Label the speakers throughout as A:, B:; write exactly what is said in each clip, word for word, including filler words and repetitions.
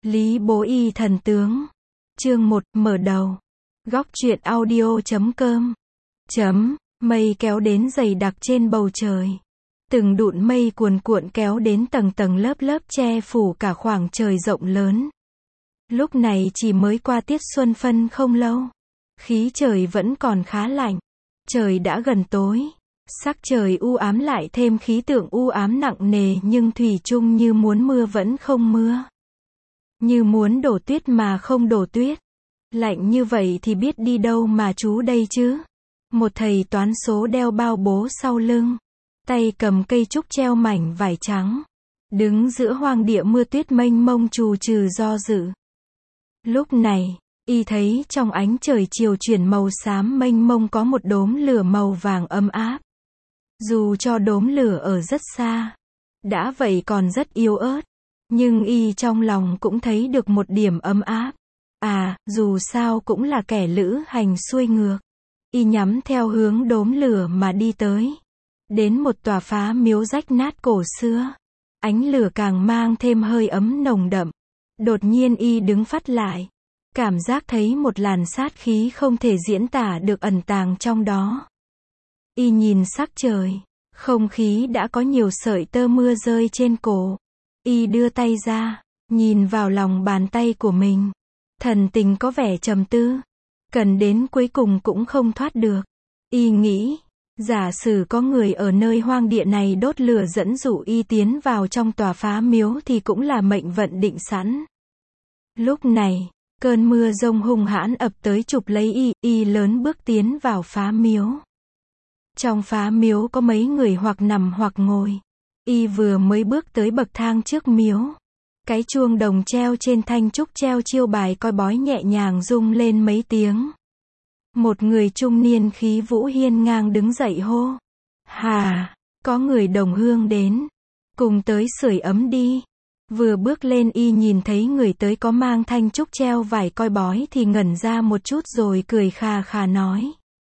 A: Lý Bố Y thần tướng. Chương một, mở đầu. Góc truyện audio chấm com. Chấm, mây kéo đến dày đặc trên bầu trời. Từng đụn mây cuồn cuộn kéo đến tầng tầng lớp lớp che phủ cả khoảng trời rộng lớn. Lúc này chỉ mới qua tiết xuân phân không lâu. Khí trời vẫn còn khá lạnh. Trời đã gần tối. Sắc trời u ám lại thêm khí tượng u ám nặng nề nhưng thủy chung như muốn mưa vẫn không mưa. Như muốn đổ tuyết mà không đổ tuyết. Lạnh như vậy thì biết đi đâu mà trú đây chứ. Một thầy toán số đeo bao bố sau lưng. Tay cầm cây trúc treo mảnh vải trắng. Đứng giữa hoang địa mưa tuyết mênh mông trù trừ do dự. Lúc này, y thấy trong ánh trời chiều chuyển màu xám mênh mông có một đốm lửa màu vàng ấm áp. Dù cho đốm lửa ở rất xa, đã vậy còn rất yếu ớt, nhưng y trong lòng cũng thấy được một điểm ấm áp. À, dù sao cũng là kẻ lữ hành xuôi ngược. Y nhắm theo hướng đốm lửa mà đi tới. Đến một tòa phá miếu rách nát cổ xưa. Ánh lửa càng mang thêm hơi ấm nồng đậm. Đột nhiên y đứng phắt lại. Cảm giác thấy một làn sát khí không thể diễn tả được ẩn tàng trong đó. Y nhìn sắc trời. Không khí đã có nhiều sợi tơ mưa rơi trên cổ. Y đưa tay ra. Nhìn vào lòng bàn tay của mình. Thần tình có vẻ trầm tư. Cần đến cuối cùng cũng không thoát được. Y nghĩ. Giả sử có người ở nơi hoang địa này đốt lửa dẫn dụ y tiến vào trong tòa phá miếu thì cũng là mệnh vận định sẵn. Lúc này, cơn mưa rông hung hãn ập tới chụp lấy y, y lớn bước tiến vào phá miếu. Trong phá miếu có mấy người hoặc nằm hoặc ngồi. Y vừa mới bước tới bậc thang trước miếu. Cái chuông đồng treo trên thanh trúc treo chiêu bài coi bói nhẹ nhàng rung lên mấy tiếng. Một người trung niên khí vũ hiên ngang đứng dậy hô. Hà, có người đồng hương đến. Cùng tới sưởi ấm đi. Vừa bước lên y nhìn thấy người tới có mang thanh trúc treo vải coi bói thì ngẩn ra một chút rồi cười khà khà nói.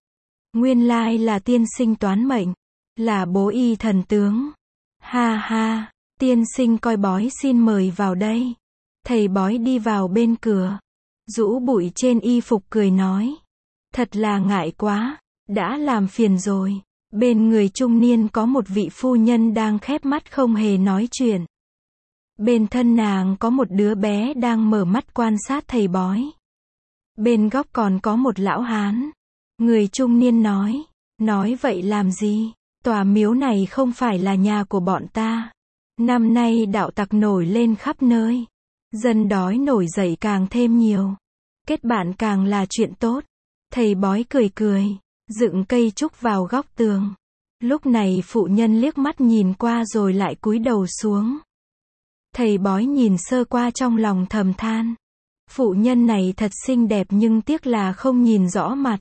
A: Nguyên lai là tiên sinh toán mệnh. Là Bố Y thần tướng. Ha ha, tiên sinh coi bói xin mời vào đây. Thầy bói đi vào bên cửa. Rũ bụi trên y phục cười nói. Thật là ngại quá, đã làm phiền rồi. Bên người trung niên có một vị phu nhân đang khép mắt không hề nói chuyện. Bên thân nàng có một đứa bé đang mở mắt quan sát thầy bói. Bên góc còn có một lão hán. Người trung niên nói, nói vậy làm gì? Tòa miếu này không phải là nhà của bọn ta. Năm nay đạo tặc nổi lên khắp nơi. Dân đói nổi dậy càng thêm nhiều. Kết bạn càng là chuyện tốt. Thầy bói cười cười, dựng cây trúc vào góc tường. Lúc này phụ nhân liếc mắt nhìn qua rồi lại cúi đầu xuống. Thầy bói nhìn sơ qua trong lòng thầm than. Phụ nhân này thật xinh đẹp nhưng tiếc là không nhìn rõ mặt.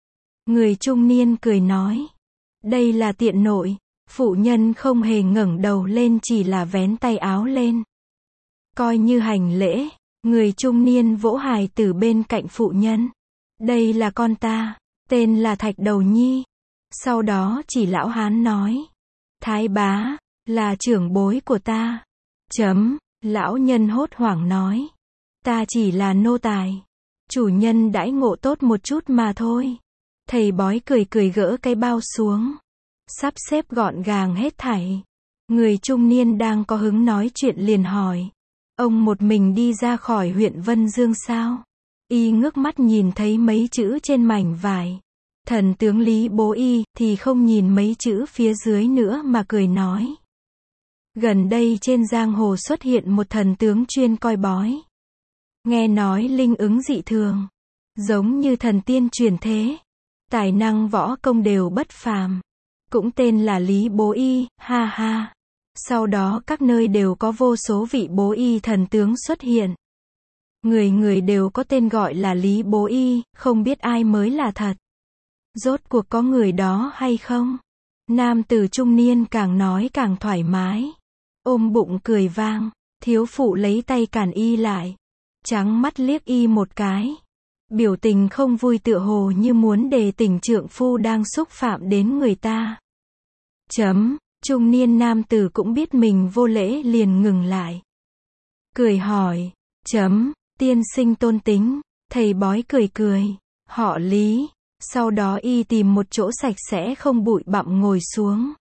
A: Người trung niên cười nói. Đây là tiện nội. Phụ nhân không hề ngẩng đầu lên chỉ là vén tay áo lên. Coi như hành lễ. Người trung niên vỗ hài từ bên cạnh phụ nhân. Đây là con ta, tên là Thạch Đầu Nhi. Sau đó chỉ lão hán nói. Thái bá, là trưởng bối của ta. Chấm, lão nhân hốt hoảng nói. Ta chỉ là nô tài. Chủ nhân đãi ngộ tốt một chút mà thôi. Thầy bói cười cười gỡ cái bao xuống. Sắp xếp gọn gàng hết thảy. Người trung niên đang có hứng nói chuyện liền hỏi. Ông một mình đi ra khỏi huyện Vân Dương sao? Y ngước mắt nhìn thấy mấy chữ trên mảnh vải. Thần tướng Lý Bố Y thì không nhìn mấy chữ phía dưới nữa mà cười nói. Gần đây trên giang hồ xuất hiện một thần tướng chuyên coi bói. Nghe nói linh ứng dị thường. Giống như thần tiên truyền thế. Tài năng võ công đều bất phàm. Cũng tên là Lý Bố Y, ha ha. Sau đó các nơi đều có vô số vị Bố Y thần tướng xuất hiện. Người người đều có tên gọi là Lý Bố Y, không biết ai mới là thật. Rốt cuộc có người đó hay không? Nam tử trung niên càng nói càng thoải mái. Ôm bụng cười vang, thiếu phụ lấy tay cản y lại. Trắng mắt liếc y một cái. Biểu tình không vui tựa hồ như muốn đề tỉnh trượng phu đang xúc phạm đến người ta. Chấm, trung niên nam tử cũng biết mình vô lễ liền ngừng lại. Cười hỏi. Chấm, tiên sinh tôn tính, thầy bói cười cười, họ Lý. Sau đó y tìm một chỗ sạch sẽ không bụi bặm ngồi xuống.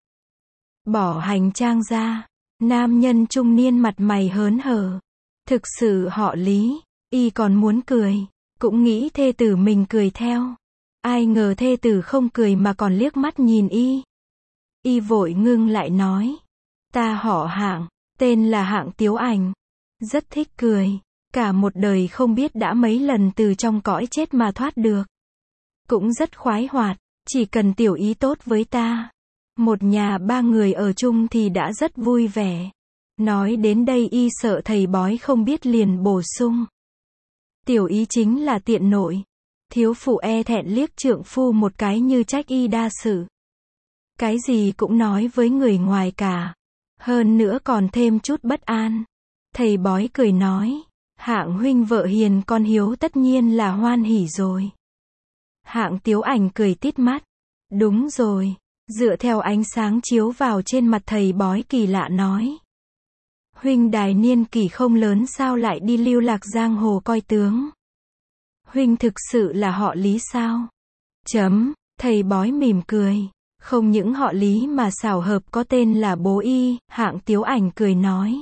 A: Bỏ hành trang ra, nam nhân trung niên mặt mày hớn hở. Thực sự họ Lý, y còn muốn cười, cũng nghĩ thê tử mình cười theo. Ai ngờ thê tử không cười mà còn liếc mắt nhìn y. Y vội ngưng lại nói, ta họ Hạng, tên là Hạng Tiếu Ảnh. Rất thích cười, cả một đời không biết đã mấy lần từ trong cõi chết mà thoát được. Cũng rất khoái hoạt, chỉ cần tiểu ý tốt với ta. Một nhà ba người ở chung thì đã rất vui vẻ. Nói đến đây y sợ thầy bói không biết liền bổ sung. Tiểu ý chính là tiện nội. Thiếu phụ e thẹn liếc trượng phu một cái như trách y đa sự. Cái gì cũng nói với người ngoài cả. Hơn nữa còn thêm chút bất an. Thầy bói cười nói, Hạng huynh vợ hiền con hiếu tất nhiên là hoan hỉ rồi. Hạng Tiếu Ảnh cười tít mắt. Đúng rồi. Dựa theo ánh sáng chiếu vào trên mặt thầy bói kỳ lạ nói. Huynh đài niên kỷ không lớn sao lại đi lưu lạc giang hồ coi tướng. Huynh thực sự là họ Lý sao? Chấm, thầy bói mỉm cười. Không những họ Lý mà xảo hợp có tên là bố y, Hạng Tiếu Ảnh cười nói.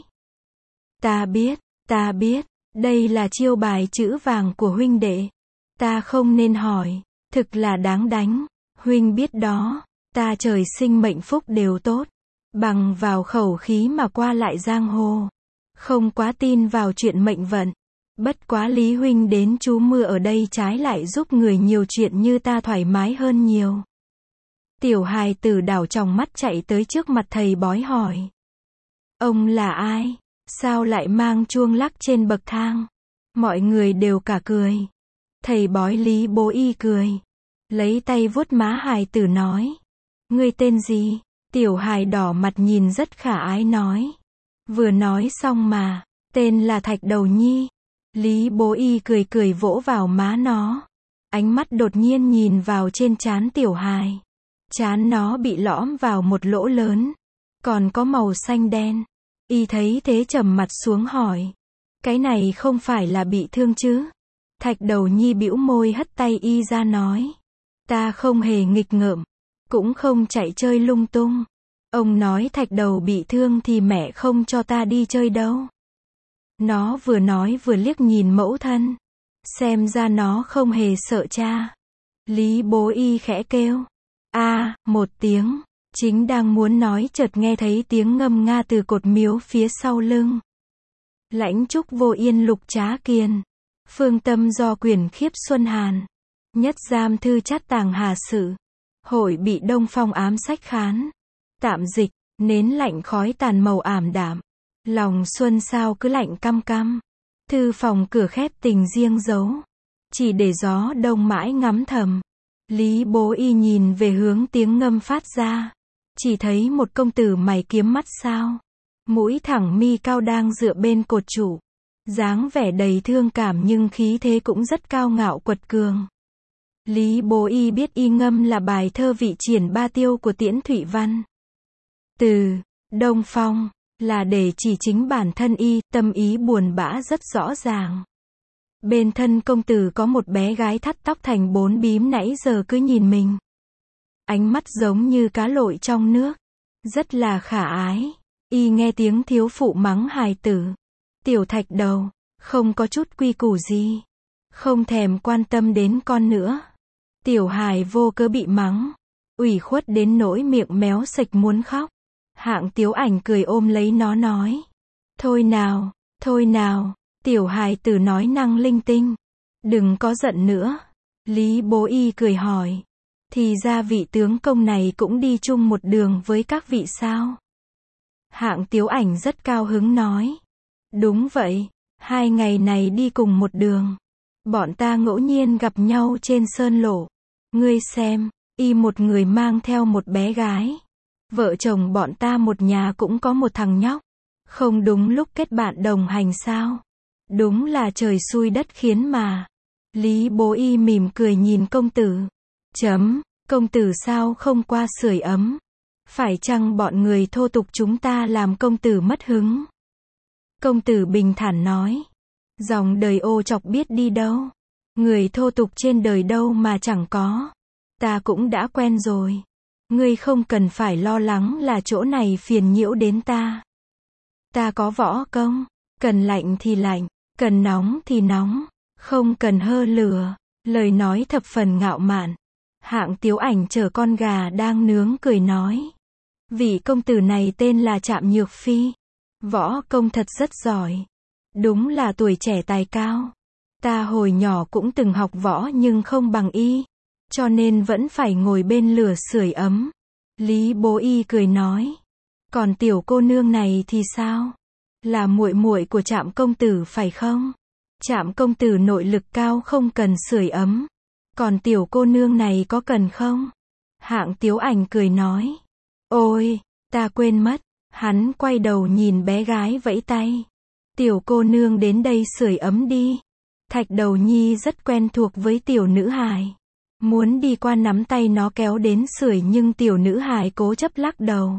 A: Ta biết, ta biết, đây là chiêu bài chữ vàng của huynh đệ. Ta không nên hỏi, thực là đáng đánh. Huynh biết đó, ta trời sinh mệnh phúc đều tốt. Bằng vào khẩu khí mà qua lại giang hồ. Không quá tin vào chuyện mệnh vận. Bất quá Lý huynh đến trú mưa ở đây trái lại giúp người nhiều chuyện như ta thoải mái hơn nhiều. Tiểu hài tử đảo tròng mắt chạy tới trước mặt thầy bói hỏi. Ông là ai? Sao lại mang chuông lắc trên bậc thang? Mọi người đều cả cười. Thầy bói Lý bố y cười. Lấy tay vuốt má hài tử nói. Ngươi tên gì? Tiểu hài đỏ mặt nhìn rất khả ái nói. Vừa nói xong mà, tên là Thạch Đầu Nhi. Lý bố y cười cười vỗ vào má nó. Ánh mắt đột nhiên nhìn vào trên trán tiểu hài. Trán nó bị lõm vào một lỗ lớn. Còn có màu xanh đen. Y thấy thế trầm mặt xuống hỏi. Cái này không phải là bị thương chứ? Thạch Đầu Nhi bĩu môi hất tay y ra nói. Ta không hề nghịch ngợm. Cũng không chạy chơi lung tung. Ông nói Thạch Đầu bị thương thì mẹ không cho ta đi chơi đâu. Nó vừa nói vừa liếc nhìn mẫu thân. Xem ra nó không hề sợ cha. Lý bố y khẽ kêu. A, à, một tiếng. Chính đang muốn nói chợt nghe thấy tiếng ngâm nga từ cột miếu phía sau lưng. Lãnh trúc vô yên lục trá kiền. Phương tâm do quyền khiếp xuân hàn. Nhất giam thư chát tàng hà sự. Hội bị đông phong ám sách khán. Tạm dịch, nến lạnh khói tàn màu ảm đạm. Lòng xuân sao cứ lạnh căm căm. Thư phòng cửa khép tình riêng giấu. Chỉ để gió đông mãi ngắm thầm. Lý bố y nhìn về hướng tiếng ngâm phát ra. Chỉ thấy một công tử mày kiếm mắt sao. Mũi thẳng mi cao đang dựa bên cột trụ. Dáng vẻ đầy thương cảm nhưng khí thế cũng rất cao ngạo quật cường. Lý bố y biết y ngâm là bài thơ vị triển ba tiêu của Tiễn Thụy Văn. Từ Đông Phong là để chỉ chính bản thân y, tâm ý buồn bã rất rõ ràng. Bên thân công tử có một bé gái thắt tóc thành bốn bím nãy giờ cứ nhìn mình. Ánh mắt giống như cá lội trong nước. Rất là khả ái. Y nghe tiếng thiếu phụ mắng hài tử. Tiểu Thạch Đầu, không có chút quy củ gì. Không thèm quan tâm đến con nữa. Tiểu hài vô cớ bị mắng. Ủy khuất đến nỗi miệng méo sạch muốn khóc. Hạng Tiếu Ảnh cười ôm lấy nó nói. Thôi nào, thôi nào. Tiểu hài tử nói năng linh tinh. Đừng có giận nữa. Lý bố y cười hỏi. Thì ra vị tướng công này cũng đi chung một đường với các vị sao? Hạng Tiếu Ảnh rất cao hứng nói. Đúng vậy. Hai ngày này đi cùng một đường. Bọn ta ngẫu nhiên gặp nhau trên sơn lộ. Ngươi xem, y một người mang theo một bé gái. Vợ chồng bọn ta một nhà cũng có một thằng nhóc. Không đúng lúc kết bạn đồng hành sao? Đúng là trời xui đất khiến mà. Lý bố y mỉm cười nhìn công tử. Chấm, công tử sao không qua sưởi ấm? Phải chăng bọn người thô tục chúng ta làm công tử mất hứng? Công tử bình thản nói. Dòng đời ô trọc biết đi đâu. Người thô tục trên đời đâu mà chẳng có. Ta cũng đã quen rồi. Ngươi không cần phải lo lắng là chỗ này phiền nhiễu đến ta. Ta có võ công. Cần lạnh thì lạnh. Cần nóng thì nóng. Không cần hơ lửa. Lời nói thập phần ngạo mạn. Hạng Tiếu Ảnh chở con gà đang nướng cười nói. Vị công tử này tên là Trạm Nhược Phi. Võ công thật rất giỏi. Đúng là tuổi trẻ tài cao. Ta hồi nhỏ cũng từng học võ nhưng không bằng y. Cho nên vẫn phải ngồi bên lửa sưởi ấm. Lý Bố Y cười nói. Còn tiểu cô nương này thì sao? Là muội muội của Trạm công tử phải không? Trạm công tử nội lực cao không cần sưởi ấm. Còn tiểu cô nương này có cần không? Hạng Tiếu Ảnh cười nói. Ôi, ta quên mất. Hắn quay đầu nhìn bé gái vẫy tay. Tiểu cô nương đến đây sưởi ấm đi. Thạch Đầu Nhi rất quen thuộc với tiểu nữ hài. Muốn đi qua nắm tay nó kéo đến sưởi nhưng tiểu nữ hài cố chấp lắc đầu.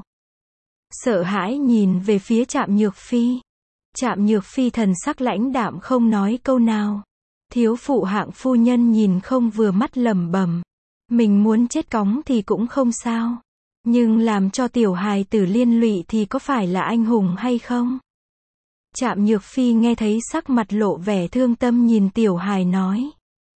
A: Sợ hãi nhìn về phía Trạm Nhược Phi. Trạm Nhược Phi thần sắc lãnh đạm không nói câu nào. Thiếu phụ Hạng phu nhân nhìn không vừa mắt lẩm bẩm. Mình muốn chết cóng thì cũng không sao. Nhưng làm cho tiểu hài tử liên lụy thì có phải là anh hùng hay không? Trạm Nhược Phi nghe thấy sắc mặt lộ vẻ thương tâm nhìn tiểu hài nói.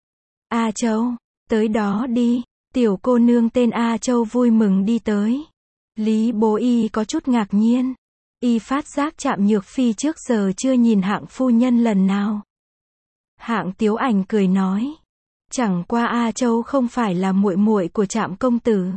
A: A Châu, tới đó đi. Tiểu cô nương tên A Châu vui mừng đi tới. Lý Bố Y có chút ngạc nhiên. Y phát giác Trạm Nhược Phi trước giờ chưa nhìn Hạng phu nhân lần nào. Hạng Tiếu Ảnh cười nói. Chẳng qua A Châu không phải là muội muội của Trạm công tử.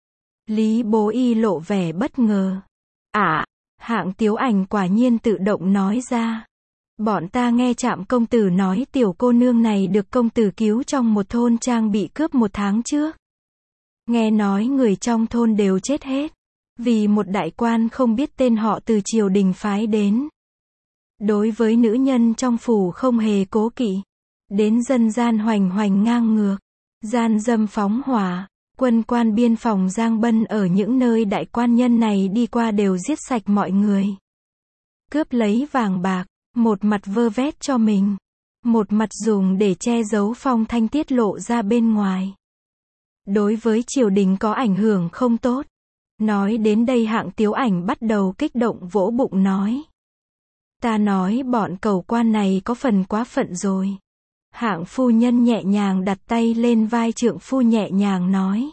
A: Lý Bố Y lộ vẻ bất ngờ. À, Hạng Tiếu Ảnh quả nhiên tự động nói ra. Bọn ta nghe Trạm công tử nói tiểu cô nương này được công tử cứu trong một thôn trang bị cướp một tháng trước. Nghe nói người trong thôn đều chết hết. Vì một đại quan không biết tên họ từ triều đình phái đến. Đối với nữ nhân trong phủ không hề cố kỵ. Đến dân gian hoành hoành ngang ngược. Gian dâm phóng hỏa. Quân quan biên phòng Giang Bân ở những nơi đại quan nhân này đi qua đều giết sạch mọi người. Cướp lấy vàng bạc. Một mặt vơ vét cho mình. Một mặt dùng để che giấu phong thanh tiết lộ ra bên ngoài. Đối với triều đình có ảnh hưởng không tốt. Nói đến đây Hạng Tiếu Ảnh bắt đầu kích động vỗ bụng nói. Ta nói bọn cầu quan này có phần quá phận rồi. Hạng phu nhân nhẹ nhàng đặt tay lên vai trượng phu nhẹ nhàng nói.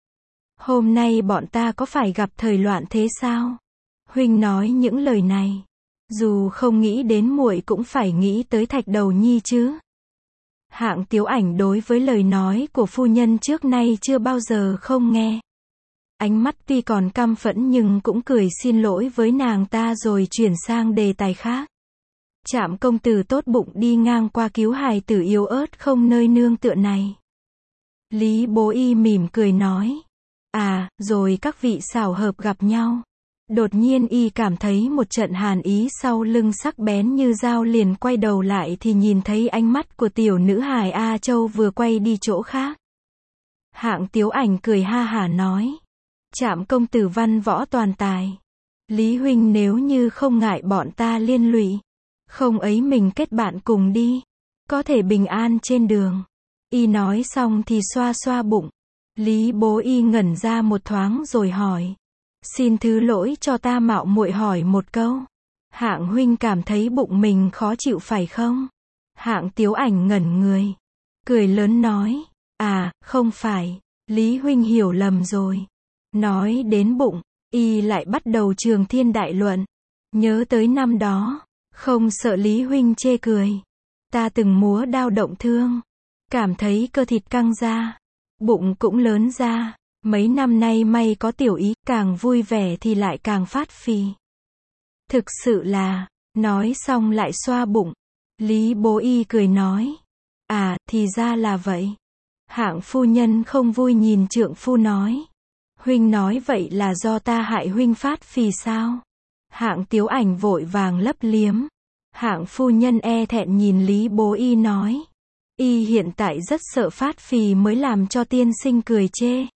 A: Hôm nay bọn ta có phải gặp thời loạn thế sao? Huynh nói những lời này. Dù không nghĩ đến muội cũng phải nghĩ tới Thạch Đầu Nhi chứ. Hạng Tiếu Ảnh đối với lời nói của phu nhân trước nay chưa bao giờ không nghe. Ánh mắt tuy còn căm phẫn nhưng cũng cười xin lỗi với nàng ta rồi chuyển sang đề tài khác. Trạm công tử tốt bụng đi ngang qua cứu hài tử yếu ớt không nơi nương tựa này. Lý Bố Y mỉm cười nói. À, rồi các vị xảo hợp gặp nhau. Đột nhiên y cảm thấy một trận hàn ý sau lưng sắc bén như dao liền quay đầu lại thì nhìn thấy ánh mắt của tiểu nữ hài A Châu vừa quay đi chỗ khác. Hạng Tiếu Ảnh cười ha hả nói. Trạm công tử văn võ toàn tài. Lý huynh nếu như không ngại bọn ta liên lụy. Không ấy mình kết bạn cùng đi. Có thể bình an trên đường. Y nói xong thì xoa xoa bụng. Lý Bố Y ngẩn ra một thoáng rồi hỏi. Xin thứ lỗi cho ta mạo muội hỏi một câu. Hạng huynh cảm thấy bụng mình khó chịu phải không? Hạng Tiếu Ảnh ngẩn người. Cười lớn nói. À, không phải. Lý huynh hiểu lầm rồi. Nói đến bụng, y lại bắt đầu trường thiên đại luận. Nhớ tới năm đó. Không sợ Lý huynh chê cười. Ta từng múa đao động thương. Cảm thấy cơ thịt căng ra. Bụng cũng lớn ra. Mấy năm nay may có tiểu ý, càng vui vẻ thì lại càng phát phì. Thực sự là, nói xong lại xoa bụng. Lý Bố Y cười nói. À, thì ra là vậy. Hạng phu nhân không vui nhìn trượng phu nói. Huynh nói vậy là do ta hại huynh phát phì sao? Hạng Tiếu Ảnh vội vàng lấp liếm. Hạng phu nhân e thẹn nhìn Lý Bố Y nói. Y hiện tại rất sợ phát phì mới làm cho tiên sinh cười chê.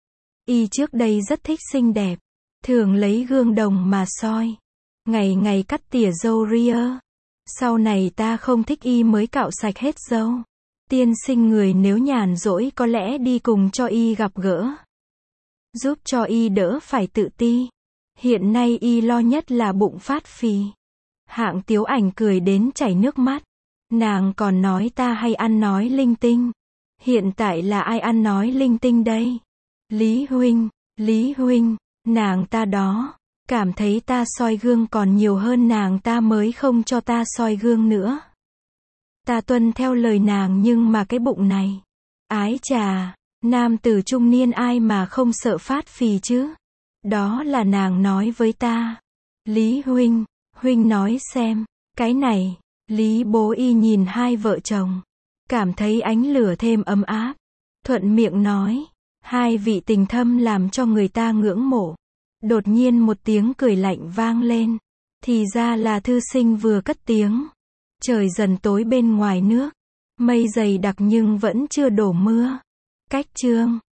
A: Y trước đây rất thích xinh đẹp. Thường lấy gương đồng mà soi. Ngày ngày cắt tỉa râu ria. Sau này ta không thích y mới cạo sạch hết râu. Tiên sinh người nếu nhàn rỗi có lẽ đi cùng cho y gặp gỡ. Giúp cho y đỡ phải tự ti. Hiện nay y lo nhất là bụng phát phì. Hạng Tiếu Ảnh cười đến chảy nước mắt. Nàng còn nói ta hay ăn nói linh tinh. Hiện tại là ai ăn nói linh tinh đây? Lý huynh, Lý huynh, nàng ta đó. Cảm thấy ta soi gương còn nhiều hơn nàng ta mới không cho ta soi gương nữa. Ta tuân theo lời nàng nhưng mà cái bụng này. Ái chà, nam tử trung niên ai mà không sợ phát phì chứ? Đó là nàng nói với ta. Lý huynh, huynh nói xem, cái này, Lý bố y nhìn hai vợ chồng. Cảm thấy ánh lửa thêm ấm áp. Thuận miệng nói, hai vị tình thâm làm cho người ta ngưỡng mộ. Đột nhiên một tiếng cười lạnh vang lên. Thì ra là thư sinh vừa cất tiếng. Trời dần tối bên ngoài nước. Mây dày đặc nhưng vẫn chưa đổ mưa. Cách chương